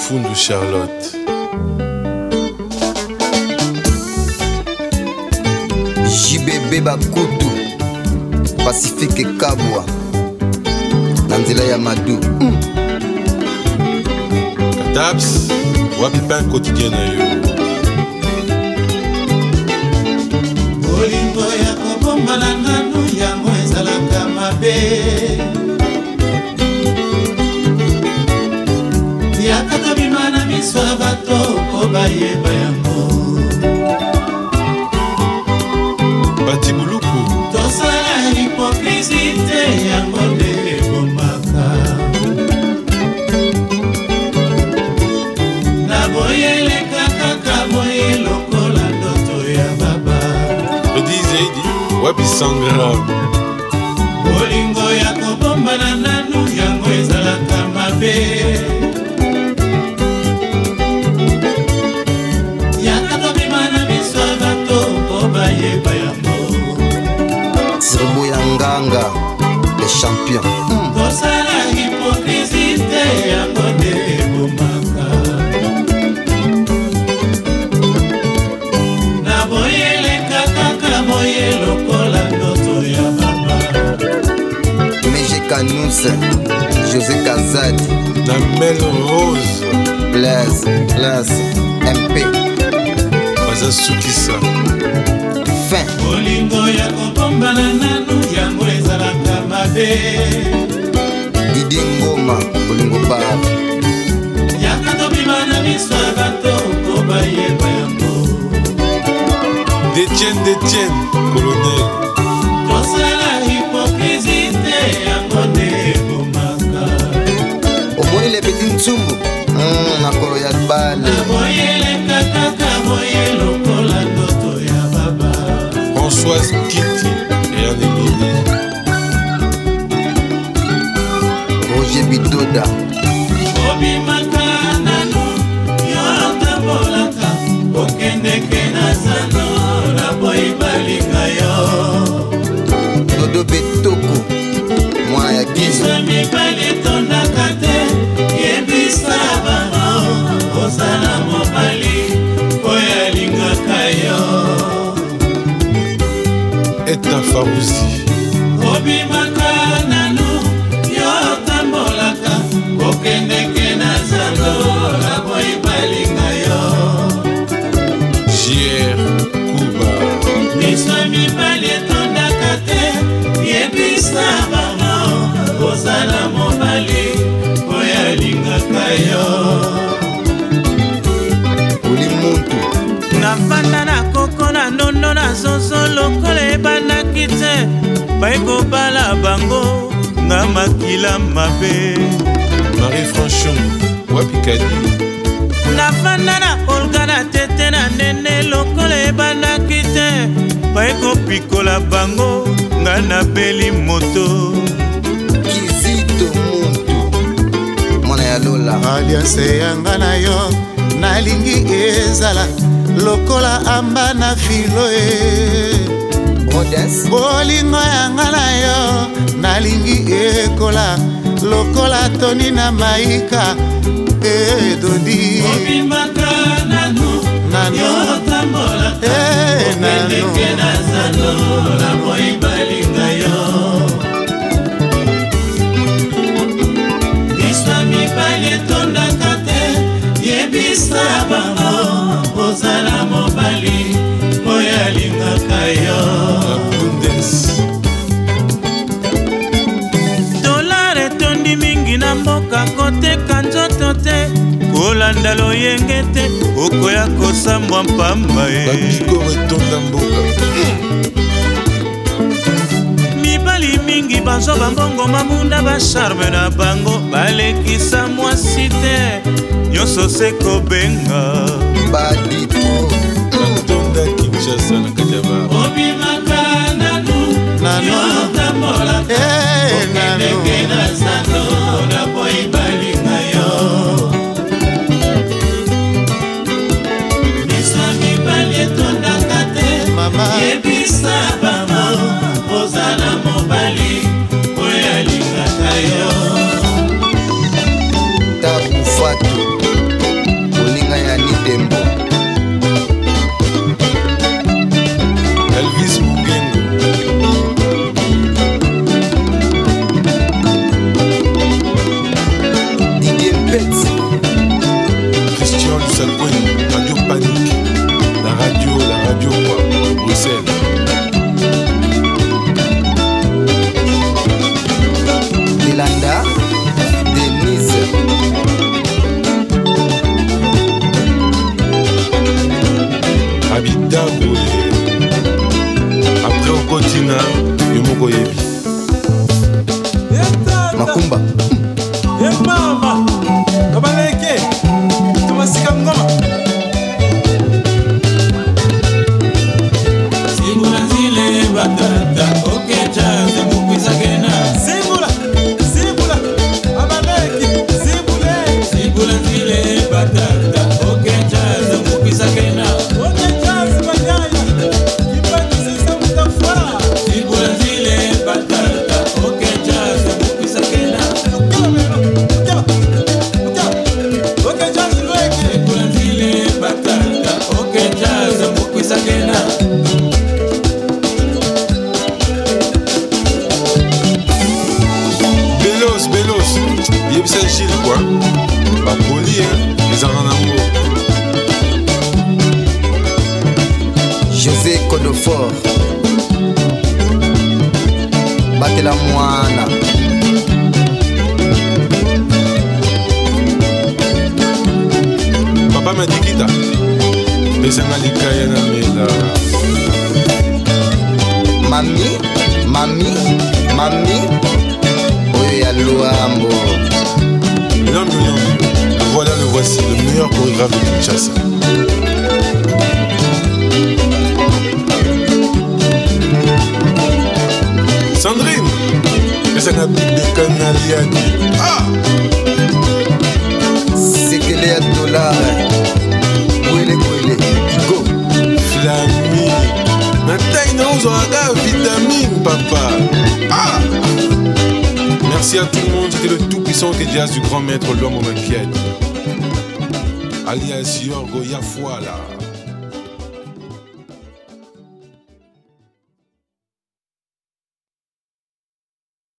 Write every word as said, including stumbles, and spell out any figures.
Fundu Charlotte. J B B Bakutu Pacifique Kabwa Nanzela Yamadou mm. Kataps wapi pain quotidien na yo. Bolingo ya kobomba na nanu yango ezalaka mabe yakata bimana miso ya bato po bayeba yango Batibuluku tosala hipokrisite yango nde ebomaka na boyeleka kaka boye lokola ndoto ya baba Edizeidi wapi sangram. bolingo ya kobomba na nanu yango ezalaka mabe yakata bimana miso ya bato po bayeba yango Sirbo ya nganga les champions mm. tosala hipokrisite yango nde ebomaka na boyeleka kaka boye lokola ndoto ya baba Meje Kanous José Kazadi Na Mel Rose Blaise Blaise M P Baza Sukisa. Fin bolingo ya kobomba na nanu yango ezalaka mabe Didier Ngoma Bolingo Bar yakata bimana miso ya bato po bayeba yango Détienne Détienne Colonel. tosala hipokrisite yango nde ebomaka Omoni le petit Ntsumbu mm, Nakolo ya bale na boyeleka kaka boye lokola ndoto ya baba Françoise Kitty et Anne-Émilie. Roger Bidoda obimaka nanu yo tambolaka okendeke na zando na boyi balinga yo Dodo Betoko Mwana ya Gizo biso mibali etondaka te yebisa bango ozala mobali oyo alingaka yo Etna Farouzi. obimaka nanu yo tambolaka okendeke na zando na boyi balinga yo J R Kuba. biso mibali etondaka te yebisa bango ozala mobali oyo alingaka yo Oli Muntu nafanda na koko na ndondo na zozo lokola ebandaki te bayekobala bango nga makila mabe Marie Franchon wapi Kadi. nafanda na olga na tete na nene lokola ebandaki te bayekopikola bango nga nabeli moto Kizito Muntu Mwana ya Lola alianse yanga na yo nalingi ezala lokola amba na filo e Rodens bolingo yanga na yo nalingi ekola lokola toni na maika edodi obimaka nanu Nanu. yo tambolaka Eh, nanu. okendeke na zando na boyi balinga yo biso mibali etondaka te yebisa bango ozala mobali oyo alingaka yo Bundes. dolare etondi mingi na mboka koteka nzoto te kolanda loyenge te okoya kosambwa mpamba ye Babiko retonda mboka. mibali mingi bazoba mbongo mabunda basharme na bango balekisa mwasi te nyonso se kobenga Badipo Batonda Kinshasa na Kadiaba. obimaka nanu Nanu. yo tambolaka Eh, okendeke nanu. na zando na boyi balinga yo biso mibali etondaka te Mama. yebisa bango ozala mobali oyo alingaka yo Tabu Fatu kumba e mama kabaleke tumasika ngoma sibula zile batata okecha zemukwiza kena sibula sibula abaleki sibule sibula zile batata okecha zemukwiza kena okecha zibanyaya kipati sisa mutafara sibula zile batata okecha zemukwiza kena ukela mero ukela ukela okecha zilweke sibula zile batata okecha zemukwiza kena Yebisa Gilles quoi, pas poli hein, les en amour. José Codofort batela mwana Papa m'a dit kita, besanga likaya na mela. Mami, mami, mami oyo ya Luambo. L'homme de l'homme, voilà le voici, le meilleur chorégraphe de Kinshasa. Sandrine, besanga bibekana liadi. Ah! Sekele ya dollar kwele kwele igo Flami, na taille na ozwaka vitamine papa. Ah! Merci à tout le monde, c'était le tout-puissant Jazz du grand maître l'homme au maquillage. Alias Yorgo Yafuala.